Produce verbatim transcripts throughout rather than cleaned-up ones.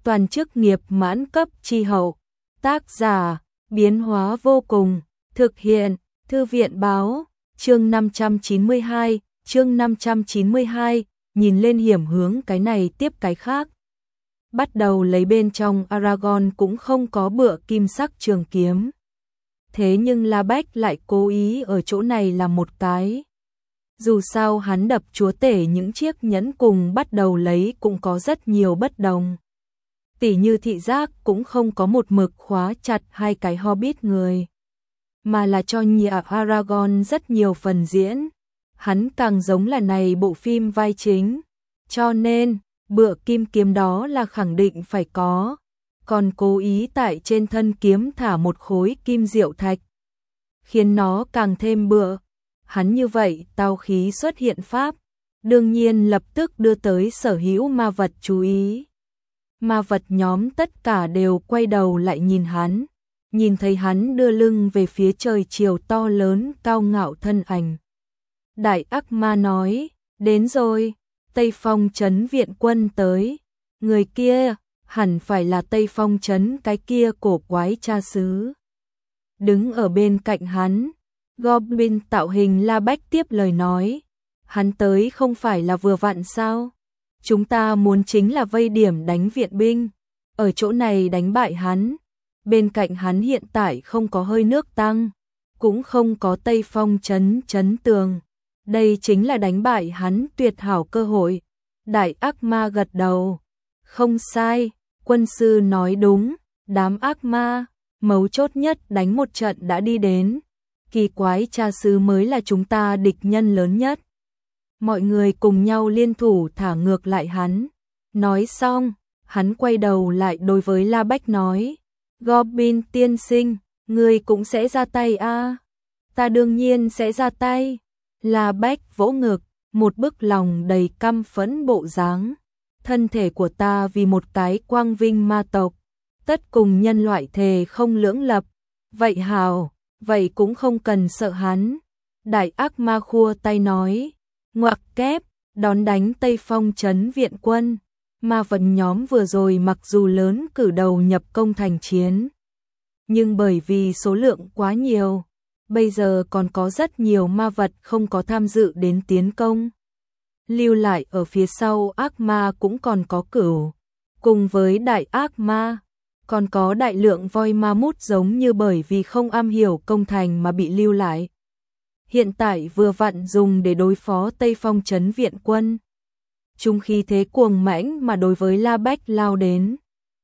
toàn chức nghiệp mãn cấp chi hậu. Tác giả, biến hóa vô cùng, thực hiện, Thư viện báo, chương năm trăm chín mươi hai, chương năm trăm chín mươi hai, nhìn lên hiểm hướng cái này tiếp cái khác. Bắt đầu lấy bên trong Aragorn cũng không có bựa kim sắc trường kiếm. Thế nhưng La Bách lại cố ý ở chỗ này làm một cái. Dù sao hắn đập chúa tể những chiếc nhẫn cùng bắt đầu lấy cũng có rất nhiều bất đồng. Tỉ như thị giác cũng không có một mực khóa chặt hai cái Hobbit người, mà là cho nhà Aragorn rất nhiều phần diễn. Hắn càng giống là này bộ phim vai chính, cho nên bựa kim kiếm đó là khẳng định phải có, còn cố ý tại trên thân kiếm thả một khối kim diệu thạch, khiến nó càng thêm bựa. Hắn như vậy tao khí xuất hiện pháp, đương nhiên lập tức đưa tới sở hữu ma vật chú ý. Ma vật nhóm tất cả đều quay đầu lại nhìn hắn, nhìn thấy hắn đưa lưng về phía trời chiều to lớn cao ngạo thân ảnh. Đại ác ma nói, đến rồi, Tây Phong trấn viện quân tới, người kia hẳn phải là Tây Phong trấn cái kia cổ quái cha xứ. Đứng ở bên cạnh hắn, Goblin tạo hình La Bách tiếp lời nói, hắn tới không phải là vừa vặn sao? Chúng ta muốn chính là vây điểm đánh viện binh, ở chỗ này đánh bại hắn. Bên cạnh hắn hiện tại không có hơi nước tăng, cũng không có Tây Phong trấn trấn tường. Đây chính là đánh bại hắn tuyệt hảo cơ hội. Đại ác ma gật đầu. Không sai, quân sư nói đúng, đám ác ma, mấu chốt nhất đánh một trận đã đi đến. Kỳ quái cha xứ mới là chúng ta địch nhân lớn nhất. Mọi người cùng nhau liên thủ thả ngược lại hắn. Nói xong, hắn quay đầu lại đối với La Bách nói, Goblin tiên sinh, ngươi cũng sẽ ra tay a? À? Ta đương nhiên sẽ ra tay. La Bách vỗ ngực, một bức lòng đầy căm phẫn bộ dáng. Thân thể của ta vì một cái quang vinh ma tộc, tất cùng nhân loại thề không lưỡng lập. Vậy hào, vậy cũng không cần sợ hắn. Đại ác ma khua tay nói, ngoặc kép, đón đánh Tây Phong trấn viện quân. Ma vật nhóm vừa rồi mặc dù lớn cử đầu nhập công thành chiến, nhưng bởi vì số lượng quá nhiều, bây giờ còn có rất nhiều ma vật không có tham dự đến tiến công. Lưu lại ở phía sau ác ma cũng còn có cửu, cùng với đại ác ma, còn có đại lượng voi ma mút giống như bởi vì không am hiểu công thành mà bị lưu lại. Hiện tại vừa vặn dùng để đối phó Tây Phong trấn viện quân. Chúng khí thế cuồng mãnh mà đối với La Bách lao đến.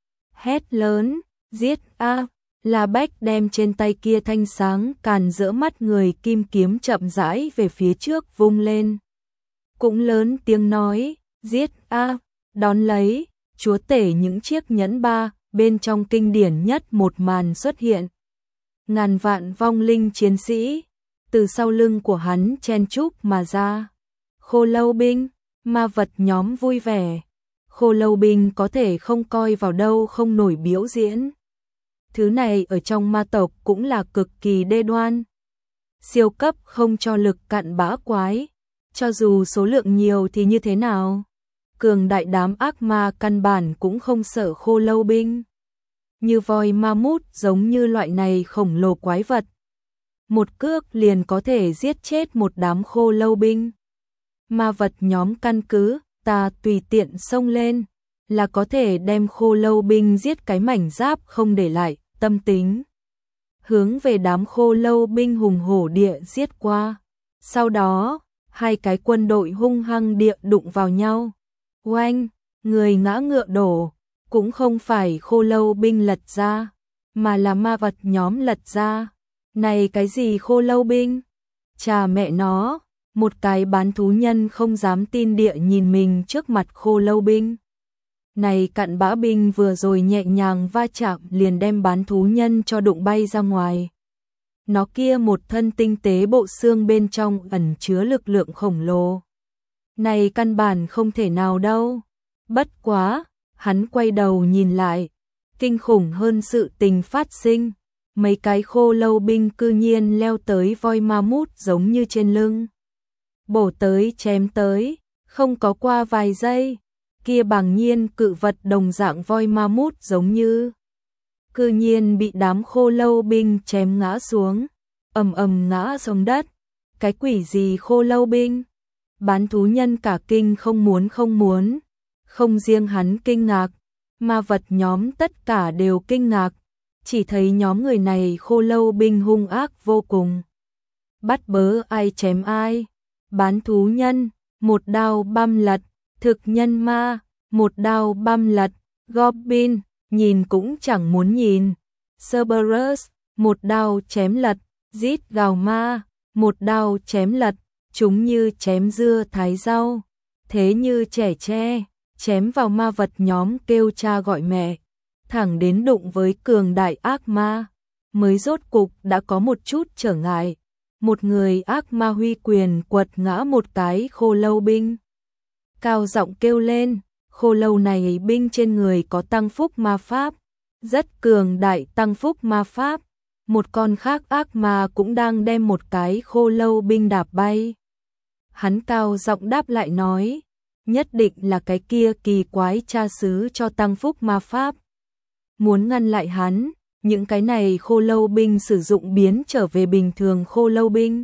Hét lớn, giết a! La Bách đem trên tay kia thanh sáng càn rỡ mắt người kim kiếm chậm rãi về phía trước vung lên. Cũng lớn tiếng nói, giết a! Đón lấy, chúa tể những chiếc nhẫn ba, bên trong kinh điển nhất một màn xuất hiện. Ngàn vạn vong linh chiến sĩ, từ sau lưng của hắn chen chúc mà ra. Khô lâu binh, ma vật nhóm vui vẻ. Khô lâu binh có thể không coi vào đâu không nổi biểu diễn. Thứ này ở trong ma tộc cũng là cực kỳ đê đoan. Siêu cấp không cho lực cặn bã quái. Cho dù số lượng nhiều thì như thế nào? Cường đại đám ác ma căn bản cũng không sợ khô lâu binh. Như voi ma mút giống như loại này khổng lồ quái vật. Một cước liền có thể giết chết một đám khô lâu binh. Ma vật nhóm căn cứ, ta tùy tiện xông lên, là có thể đem khô lâu binh giết cái mảnh giáp không để lại, tâm tính. Hướng về đám khô lâu binh hùng hổ địa giết qua. Sau đó, hai cái quân đội hung hăng địa đụng vào nhau. Oanh, người ngã ngựa đổ, cũng không phải khô lâu binh lật ra, mà là ma vật nhóm lật ra. Này cái gì khô lâu binh? Chà mẹ nó, một cái bán thú nhân không dám tin địa nhìn mình trước mặt khô lâu binh. Này cặn bã binh vừa rồi nhẹ nhàng va chạm liền đem bán thú nhân cho đụng bay ra ngoài. Nó kia một thân tinh tế bộ xương bên trong ẩn chứa lực lượng khổng lồ. Này căn bản không thể nào đâu. Bất quá, hắn quay đầu nhìn lại, kinh khủng hơn sự tình phát sinh. Mấy cái khô lâu binh cư nhiên leo tới voi ma mút giống như trên lưng. Bổ tới chém tới, không có qua vài giây. kia bàng nhiên cự vật đồng dạng voi ma mút giống như cư nhiên bị đám khô lâu binh chém ngã xuống, ầm ầm ngã xuống đất. Cái quỷ gì khô lâu binh? Bán thú nhân cả kinh không muốn không muốn, không riêng hắn kinh ngạc, ma vật nhóm tất cả đều kinh ngạc, chỉ thấy nhóm người này khô lâu binh hung ác vô cùng. Bắt bớ ai chém ai, bán thú nhân, một đao băm lật, thực nhân ma, một đao băm lật, Goblin, nhìn cũng chẳng muốn nhìn, Cerberus, một đao chém lật, rít gào ma, một đao chém lật, chúng như chém dưa thái rau, thế như trẻ tre, chém vào ma vật nhóm kêu cha gọi mẹ, thẳng đến đụng với cường đại ác ma, mới rốt cục đã có một chút trở ngại. Một người ác ma huy quyền quật ngã một cái khô lâu binh. Cao giọng kêu lên, khô lâu này binh trên người có tăng phúc ma pháp, rất cường đại tăng phúc ma pháp. Một con khác ác ma cũng đang đem một cái khô lâu binh đạp bay. Hắn cao giọng đáp lại nói, nhất định là cái kia kỳ quái cha xứ cho tăng phúc ma pháp. Muốn ngăn lại hắn, những cái này khô lâu binh sử dụng biến trở về bình thường khô lâu binh.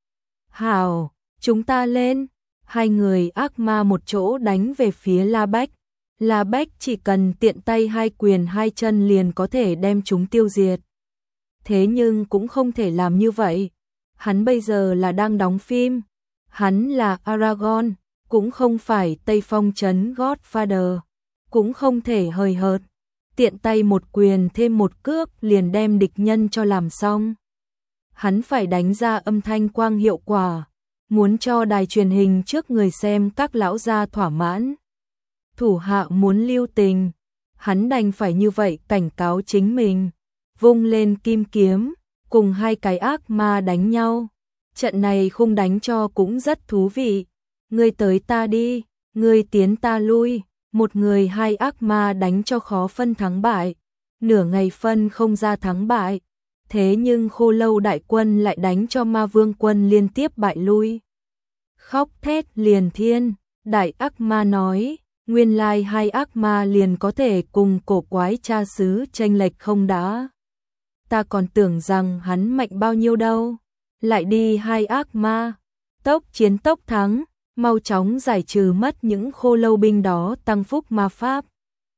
Hào, chúng ta lên. Hai người ác ma một chỗ đánh về phía La Bách. La Bách chỉ cần tiện tay hai quyền hai chân liền có thể đem chúng tiêu diệt. Thế nhưng cũng không thể làm như vậy. Hắn bây giờ là đang đóng phim. Hắn là Aragorn, cũng không phải Tây Phong trấn Godfather, cũng không thể hời hợt. Tiện tay một quyền thêm một cước liền đem địch nhân cho làm xong. Hắn phải đánh ra âm thanh quang hiệu quả, muốn cho đài truyền hình trước người xem các lão gia thỏa mãn. Thủ hạ muốn lưu tình, hắn đành phải như vậy cảnh cáo chính mình, vung lên kim kiếm, cùng hai cái ác ma đánh nhau. Trận này khung đánh cho cũng rất thú vị, ngươi tới ta đi, ngươi tiến ta lui. Một người hai ác ma đánh cho khó phân thắng bại, nửa ngày phân không ra thắng bại, thế nhưng khô lâu đại quân lại đánh cho ma vương quân liên tiếp bại lui. Khóc thét liền thiên, đại ác ma nói, nguyên lai hai ác ma liền có thể cùng cổ quái cha xứ chênh lệch không đã. Ta còn tưởng rằng hắn mạnh bao nhiêu đâu, lại đi hai ác ma, tốc chiến tốc thắng. Mau chóng giải trừ mất những khô lâu binh đó tăng phúc ma pháp.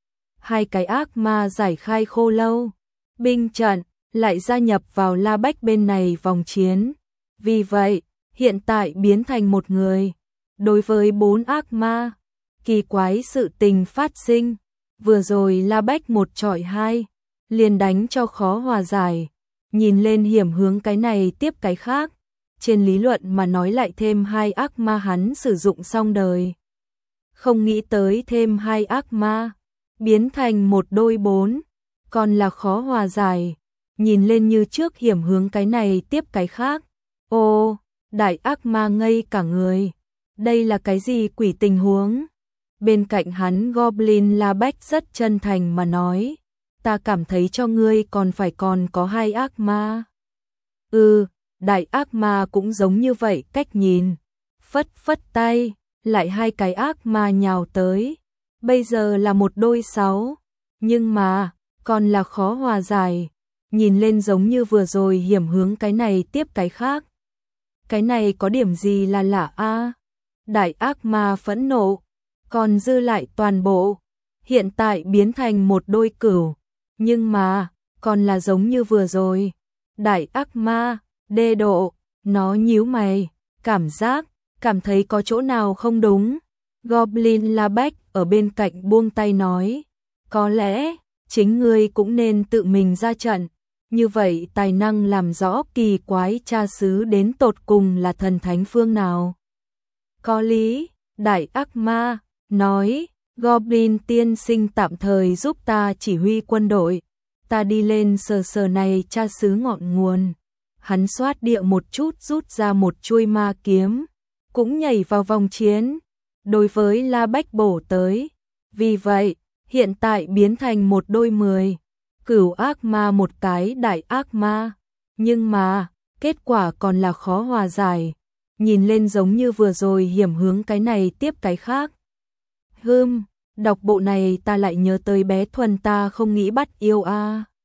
Hai cái ác ma giải khai khô lâu binh trận, lại gia nhập vào La Bách bên này vòng chiến. Vì vậy, hiện tại biến thành một người. Đối với bốn ác ma, kỳ quái sự tình phát sinh. Vừa rồi La Bách một chọi hai, liền đánh cho khó hòa giải. Nhìn lên hiểm hướng cái này tiếp cái khác. Trên lý luận mà nói lại thêm hai ác ma hắn sử dụng xong đời. Không nghĩ tới thêm hai ác ma, biến thành một đôi bốn, còn là khó hòa giải. Nhìn lên như trước hiểm hướng cái này tiếp cái khác. Ô, đại ác ma ngây cả người. Đây là cái gì quỷ tình huống? Bên cạnh hắn Goblin La Bách rất chân thành mà nói. Ta cảm thấy cho ngươi còn phải còn có hai ác ma. Ừ. Đại ác ma cũng giống như vậy cách nhìn, phất phất tay, lại hai cái ác ma nhào tới, bây giờ là một đôi sáu, nhưng mà, còn là khó hòa giải, nhìn lên giống như vừa rồi hiểm hướng cái này tiếp cái khác. Cái này có điểm gì là lạ a? Đại ác ma phẫn nộ, còn dư lại toàn bộ, hiện tại biến thành một đôi cửu, nhưng mà, còn là giống như vừa rồi, đại ác ma. Đê độ, nó nhíu mày, cảm giác, cảm thấy có chỗ nào không đúng. Goblin La Bách ở bên cạnh buông tay nói, có lẽ, chính ngươi cũng nên tự mình ra trận, như vậy tài năng làm rõ kỳ quái cha xứ đến tột cùng là thần thánh phương nào. Có lý, đại ác ma, nói, Goblin tiên sinh tạm thời giúp ta chỉ huy quân đội, ta đi lên sờ sờ này cha xứ ngọn nguồn. Hắn xoát địa một chút rút ra một chuôi ma kiếm, cũng nhảy vào vòng chiến, đối với La Bách bổ tới. Vì vậy, hiện tại biến thành một đôi mười, cửu ác ma một cái đại ác ma. Nhưng mà, kết quả còn là khó hòa giải, nhìn lên giống như vừa rồi hiểm hướng cái này tiếp cái khác. Hừm, Đọc bộ này ta lại nhớ tới bé Thuần ta không nghĩ bắt yêu a.